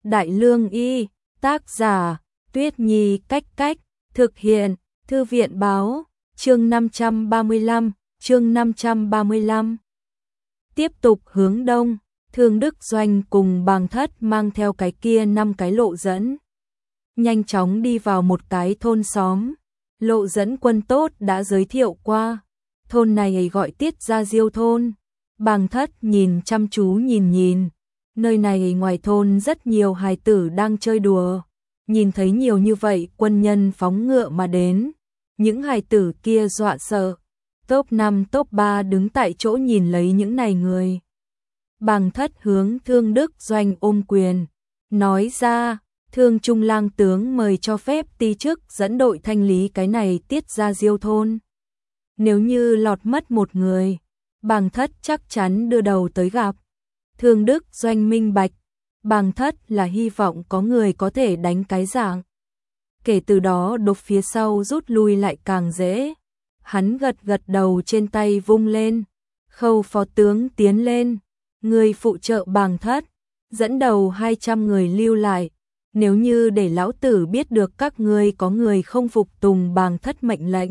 Đại Lương Y, tác giả, Tuyết Nhi Cách Cách, thực hiện, Thư viện Báo, chương 535, chương 535. Tiếp tục hướng đông, Thương Đức Doanh cùng Bàng Thất mang theo cái kia 5 cái lộ dẫn. Nhanh chóng đi vào một cái thôn xóm, lộ dẫn quân tốt đã giới thiệu qua. Thôn này gọi Tiết Gia Diêu thôn. Bàng Thất nhìn chăm chú nhìn, nơi này ngoài thôn rất nhiều hài tử đang chơi đùa. Nhìn thấy nhiều như vậy quân nhân phóng ngựa mà đến, những hài tử kia dọa sợ. Top 5 top 3 đứng tại chỗ nhìn lấy những này người. Bàng Thất hướng Thương Đức Doanh ôm quyền, nói ra, Thương Trung lang tướng mời cho phép ti chức dẫn đội thanh lý cái này Tiết Gia Diêu thôn. Nếu như lọt mất một người, Bàng Thất chắc chắn đưa đầu tới gặp. Thương Đức Doanh minh bạch, Bàng Thất là hy vọng có người có thể đánh cái dạng. Kể từ đó đột phía sau rút lui lại càng dễ. Hắn gật đầu trên tay vung lên. Khâu phó tướng tiến lên, người phụ trợ Bàng Thất, dẫn đầu 200 người lưu lại. Nếu như để lão tử biết được các ngươi có người không phục tùng Bàng Thất mệnh lệnh.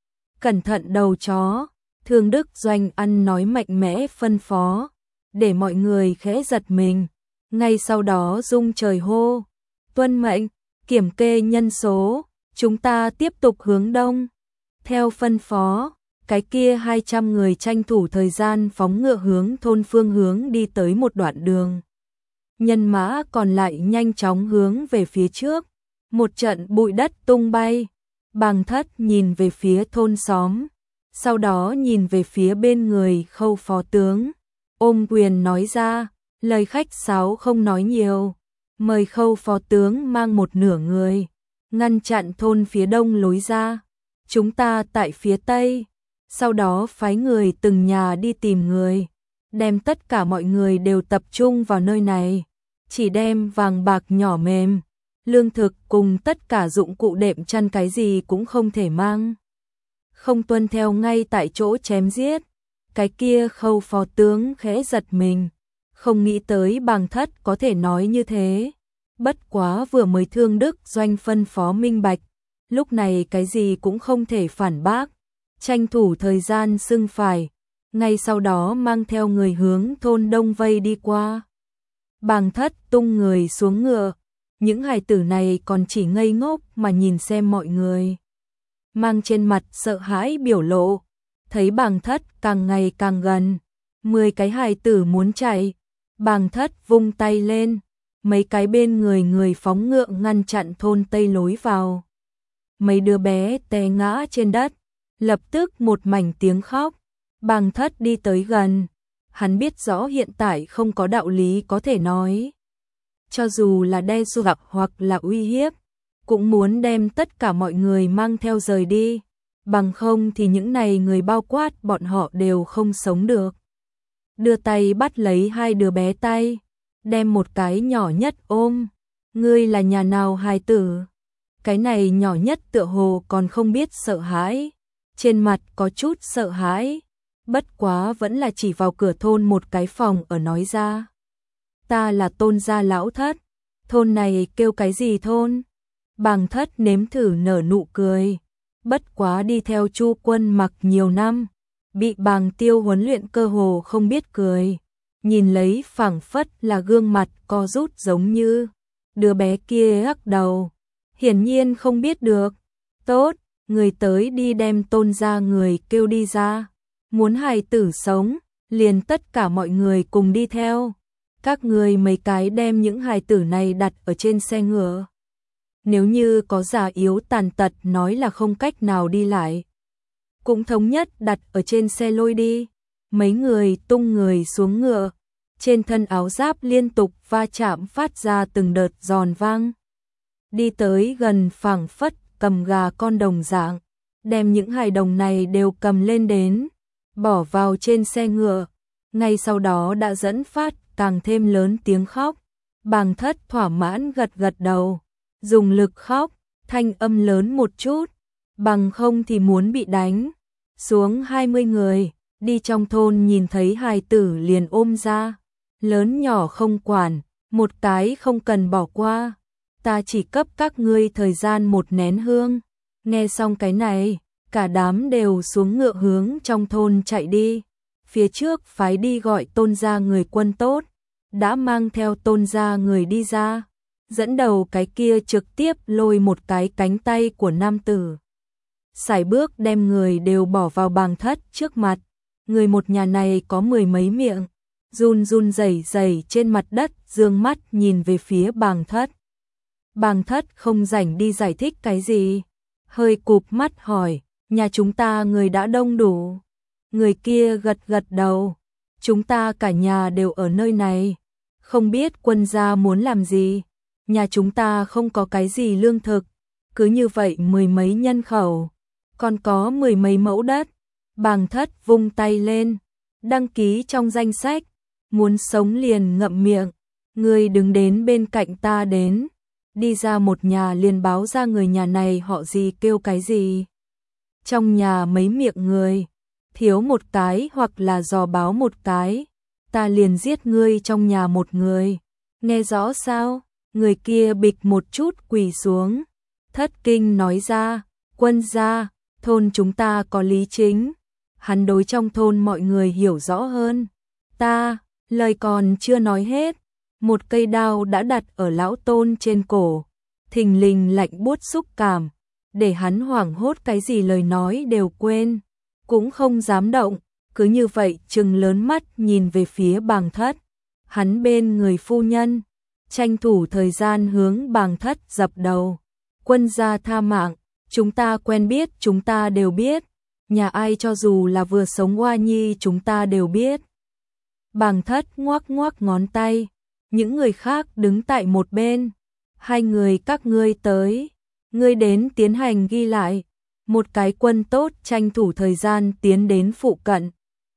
Cẩn thận đầu chó. Thương Đức Doanh ăn nói mạnh mẽ phân phó, để mọi người khẽ giật mình. Ngay sau đó rung trời hô, tuân mệnh, kiểm kê nhân số, chúng ta tiếp tục hướng đông. Theo phân phó, cái kia 200 người tranh thủ thời gian phóng ngựa hướng thôn phương hướng đi tới một đoạn đường. Nhân mã còn lại nhanh chóng hướng về phía trước, một trận bụi đất tung bay. Bàng Thất nhìn về phía thôn xóm, sau đó nhìn về phía bên người Khâu phó tướng, ôm quyền nói ra, lời khách sáo không nói nhiều, mời Khâu phó tướng mang một nửa người, ngăn chặn thôn phía đông lối ra, chúng ta tại phía tây, sau đó phái người từng nhà đi tìm người, đem tất cả mọi người đều tập trung vào nơi này, chỉ đem vàng bạc nhỏ mềm, lương thực cùng tất cả dụng cụ đệm chăn cái gì cũng không thể mang. Không tuân theo ngay tại chỗ chém giết. Cái kia Khâu phó tướng khẽ giật mình, không nghĩ tới Bàng Thất có thể nói như thế. Bất quá vừa mới Thương Đức Doanh phân phó minh bạch, lúc này cái gì cũng không thể phản bác, tranh thủ thời gian xưng phải, ngay sau đó mang theo người hướng thôn đông vây đi qua. Bàng Thất tung người xuống ngựa, những hài tử này còn chỉ ngây ngốc mà nhìn xem mọi người, mang trên mặt sợ hãi biểu lộ. Thấy Bàng Thất càng ngày càng gần, 10 cái hài tử muốn chạy, Bàng Thất vung tay lên, mấy cái bên người phóng ngựa ngăn chặn thôn tây lối vào. Mấy đứa bé té ngã trên đất, lập tức một mảnh tiếng khóc. Bàng Thất đi tới gần, hắn biết rõ hiện tại không có đạo lý có thể nói. Cho dù là đe dọa hoặc là uy hiếp, cũng muốn đem tất cả mọi người mang theo rời đi. Bằng không thì những này người bao quát bọn họ đều không sống được. Đưa tay bắt lấy 2 đứa bé tay, đem một cái nhỏ nhất ôm. Ngươi là nhà nào hài tử? Cái này nhỏ nhất tựa hồ còn không biết sợ hãi, trên mặt có chút sợ hãi, bất quá vẫn là chỉ vào cửa thôn một cái phòng ở nói ra. Ta là Tôn gia lão Thất, thôn này kêu cái gì thôn? Bàng Thất nếm thử nở nụ cười. Bất quá đi theo Chu Quân Mặc nhiều năm, bị Bàng Tiêu huấn luyện cơ hồ không biết cười, nhìn lấy phảng phất là gương mặt co rút giống như. Đứa bé kia lắc đầu, hiển nhiên không biết được. Tốt, người tới đi đem Tôn gia người kêu đi ra. Muốn hài tử sống, liền tất cả mọi người cùng đi theo. Các người mấy cái đem những hài tử này đặt ở trên xe ngựa. Nếu như có già yếu tàn tật nói là không cách nào đi lại, cũng thống nhất đặt ở trên xe lôi đi. Mấy người tung người xuống ngựa, trên thân áo giáp liên tục va chạm phát ra từng đợt giòn vang. Đi tới gần phảng phất cầm gà con đồng dạng, đem những hài đồng này đều cầm lên đến, bỏ vào trên xe ngựa. Ngay sau đó đã dẫn phát càng thêm lớn tiếng khóc. Bàng Thất thỏa mãn gật đầu, dùng lực khóc, thanh âm lớn một chút, bằng không thì muốn bị đánh. Xuống 20 người, đi trong thôn nhìn thấy hài tử liền ôm ra, lớn nhỏ không quản, một cái không cần bỏ qua, ta chỉ cấp các ngươi thời gian một nén hương. Nghe xong cái này, cả đám đều xuống ngựa hướng trong thôn chạy đi. Phía trước phái đi gọi Tôn gia người quân tốt, đã mang theo Tôn gia người đi ra. Dẫn đầu cái kia trực tiếp lôi một cái cánh tay của nam tử. Sải bước đem người đều bỏ vào bàng thất trước mặt. Người một nhà này có mười mấy miệng, run run rẩy rẩy trên mặt đất, dương mắt nhìn về phía bàng thất. Bàng thất không rảnh đi giải thích cái gì, hơi cụp mắt hỏi, nhà chúng ta người đã đông đủ. Người kia gật gật đầu, chúng ta cả nhà đều ở nơi này, không biết quân gia muốn làm gì. Nhà chúng ta không có cái gì lương thực, cứ như vậy mười mấy nhân khẩu, còn có mười mấy mẫu đất. Bàng thất vung tay lên, đăng ký trong danh sách, muốn sống liền ngậm miệng, người đứng đến bên cạnh ta đến. Đi ra một nhà liền báo ra người nhà này họ gì kêu cái gì. Trong nhà mấy miệng người, thiếu một cái hoặc là dò báo một cái, ta liền giết ngươi trong nhà một người. Nghe rõ sao? Người kia bịch một chút quỳ xuống, thất kinh nói ra, quân gia, thôn chúng ta có lý chính. Hắn đối trong thôn mọi người hiểu rõ hơn. Ta, lời còn chưa nói hết, một cây đao đã đặt ở lão Tôn trên cổ, thình lình lạnh buốt xúc cảm, để hắn hoảng hốt cái gì lời nói đều quên, cũng không dám động, cứ như vậy trừng lớn mắt nhìn về phía bàng thất. Hắn bên người phu nhân, tranh thủ thời gian hướng bàng thất dập đầu. Quân gia tha mạng, chúng ta quen biết, chúng ta đều biết. Nhà ai cho dù là vừa sống oa nhi chúng ta đều biết. Bàng thất ngoắc ngoắc ngón tay, những người khác đứng tại một bên. Hai người các ngươi tới, ngươi đến tiến hành ghi lại. Một cái quân tốt tranh thủ thời gian tiến đến phụ cận,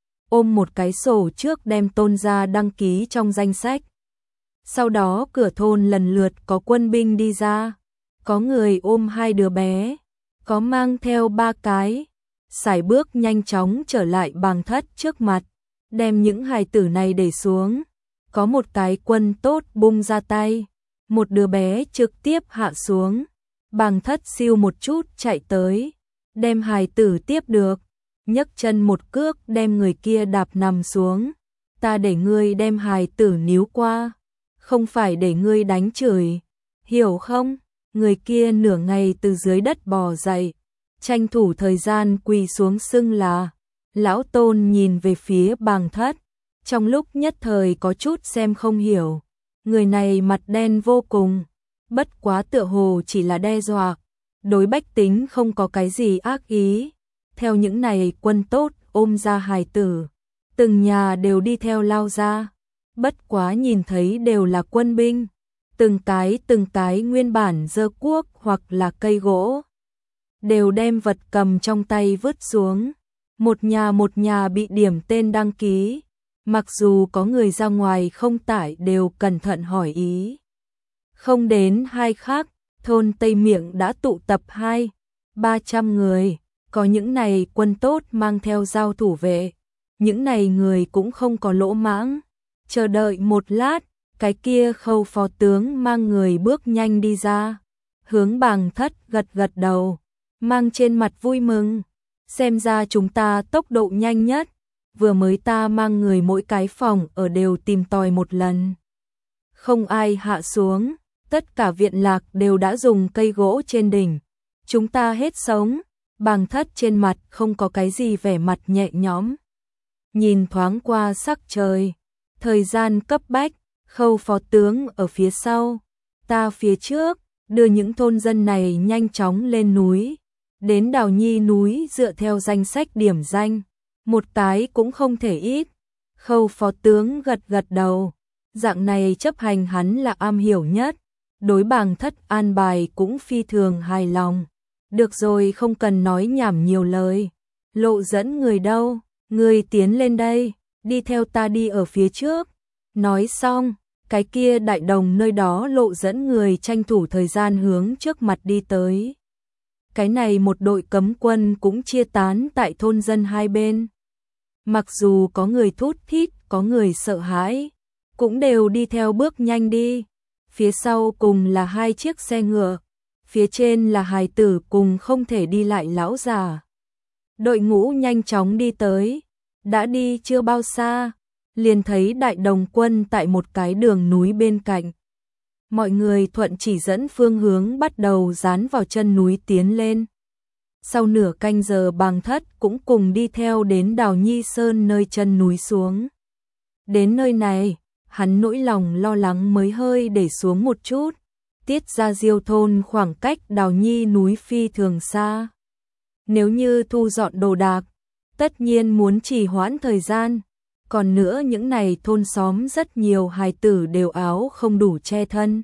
ôm một cái sổ trước đem Tôn gia đăng ký trong danh sách. Sau đó cửa thôn lần lượt có quân binh đi ra, có người ôm hai đứa bé, có mang theo ba cái. Sải bước nhanh chóng trở lại bàng thất trước mặt, đem những hài tử này để xuống. Có một cái quân tốt bung ra tay, một đứa bé trực tiếp hạ xuống. Bàng thất siêu một chút chạy tới, đem hài tử tiếp được, nhấc chân một cước đem người kia đạp nằm xuống. Ta để ngươi đem hài tử níu qua, không phải để ngươi đánh chửi, hiểu không? Người kia nửa ngày từ dưới đất bò dậy, tranh thủ thời gian quỳ xuống xưng là. Lão Tôn nhìn về phía bàng thất, trong lúc nhất thời có chút xem không hiểu. Người này mặt đen vô cùng, bất quá tựa hồ chỉ là đe dọa, đối bách tính không có cái gì ác ý. Theo những này quân tốt ôm ra hài tử, từng nhà đều đi theo lao ra, bất quá nhìn thấy đều là quân binh, từng cái nguyên bản giơ cuốc hoặc là cây gỗ, đều đem vật cầm trong tay vứt xuống. Một nhà bị điểm tên đăng ký, mặc dù có người ra ngoài không tải đều cẩn thận hỏi ý. Không đến hai khắc, thôn Tây Miệng đã tụ tập 200-300 người, có những này quân tốt mang theo dao thủ vệ, những này người cũng không có lỗ mãng. Chờ đợi một lát, cái kia Khâu phó tướng mang người bước nhanh đi ra, hướng bàng thất gật gật đầu, mang trên mặt vui mừng. Xem ra chúng ta tốc độ nhanh nhất, vừa mới ta mang người mỗi cái phòng ở đều tìm tòi một lần. Không ai hạ xuống, tất cả viện lạc đều đã dùng cây gỗ trên đỉnh. Chúng ta hết sống, bàng thất trên mặt không có cái gì vẻ mặt nhẹ nhõm. Nhìn thoáng qua sắc trời, thời gian cấp bách, Khâu phó tướng ở phía sau, ta phía trước, đưa những thôn dân này nhanh chóng lên núi. Đến Đào Nhi núi dựa theo danh sách điểm danh, một cái cũng không thể ít. Khâu phó tướng gật gật đầu, dạng này chấp hành hắn là am hiểu nhất, đối bàng thất an bài cũng phi thường hài lòng. Được rồi, không cần nói nhảm nhiều lời. Lộ dẫn người đâu, người tiến lên đây, đi theo ta đi ở phía trước. Nói xong, cái kia đại đồng nơi đó Lộ dẫn người tranh thủ thời gian hướng trước mặt đi tới. Cái này một đội cấm quân cũng chia tán tại thôn dân hai bên. Mặc dù có người thút thít, có người sợ hãi, cũng đều đi theo bước nhanh đi. Phía sau cùng là 2 chiếc xe ngựa, phía trên là hài tử cùng không thể đi lại lão già. Đội ngũ nhanh chóng đi tới, đã đi chưa bao xa, liền thấy Đại Đồng Quân tại một cái đường núi bên cạnh. Mọi người thuận chỉ dẫn phương hướng bắt đầu dán vào chân núi tiến lên. Sau nửa canh giờ Bàng Thất cũng cùng đi theo đến Đào Nhi Sơn nơi chân núi xuống. Đến nơi này, hắn nỗi lòng lo lắng mới hơi để xuống một chút. Tiết Gia Diêu thôn khoảng cách Đào Nhi núi phi thường xa. Nếu như thu dọn đồ đạc, tất nhiên muốn trì hoãn thời gian. Còn nữa những này thôn xóm rất nhiều hài tử đều áo không đủ che thân.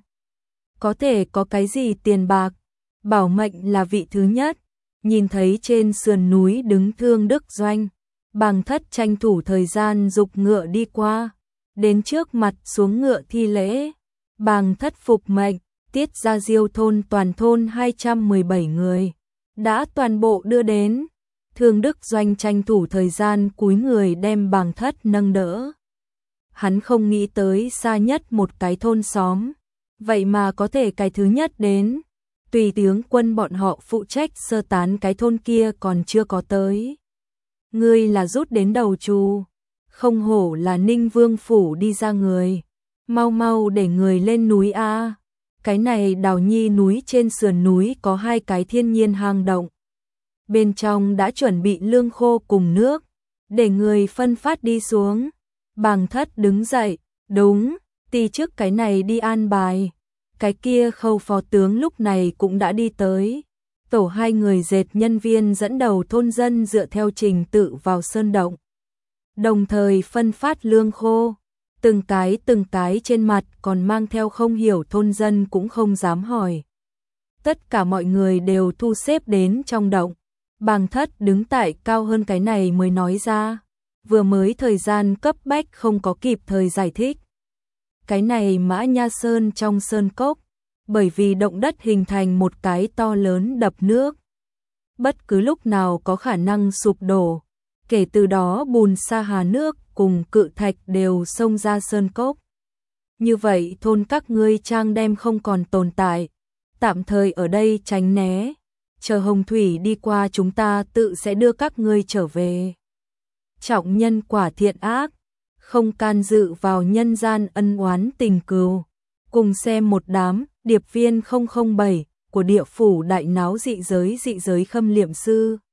Có thể có cái gì tiền bạc, bảo mệnh là vị thứ nhất. Nhìn thấy trên sườn núi đứng Thương Đức Doanh, Bàng Thất tranh thủ thời gian giục ngựa đi qua, đến trước mặt xuống ngựa thi lễ. Bàng Thất phục mệnh, Tiết Gia Diêu thôn toàn thôn 217 người, đã toàn bộ đưa đến. Thương Đức Doanh tranh thủ thời gian cúi người đem Bàng Thất nâng đỡ. Hắn không nghĩ tới xa nhất một cái thôn xóm, vậy mà có thể cái thứ nhất đến. Tùy tướng quân bọn họ phụ trách sơ tán cái thôn kia còn chưa có tới. Ngươi là rút đến đầu trù, không hổ là Ninh Vương phủ đi ra người. Mau mau để người lên núi a. Cái này Đào Nhi núi trên sườn núi có 2 cái thiên nhiên hang động. Bên trong đã chuẩn bị lương khô cùng nước, để người phân phát đi xuống. Bàng Thất đứng dậy, đúng, ti trước cái này đi an bài. Cái kia Khâu phó tướng lúc này cũng đã đi tới. Tổ 2 người dệt nhân viên dẫn đầu thôn dân dựa theo trình tự vào sơn động. Đồng thời phân phát lương khô. Từng cái trên mặt còn mang theo không hiểu thôn dân cũng không dám hỏi. Tất cả mọi người đều thu xếp đến trong động. Bàng Thất đứng tại cao hơn cái này mới nói ra. Vừa mới thời gian cấp bách không có kịp thời giải thích. Cái này Mã Nha Sơn trong sơn cốc, bởi vì động đất hình thành một cái to lớn đập nước. Bất cứ lúc nào có khả năng sụp đổ, kể từ đó bùn sa hà nước cùng cự thạch đều xông ra sơn cốc. Như vậy thôn các ngươi trang đem không còn tồn tại, tạm thời ở đây tránh né, chờ hồng thủy đi qua chúng ta tự sẽ đưa các ngươi trở về. Trọng nhân quả thiện ác, không can dự vào nhân gian ân oán tình cừu. Cùng xem một đám điệp viên 007 của địa phủ đại náo dị giới khâm liệm sư.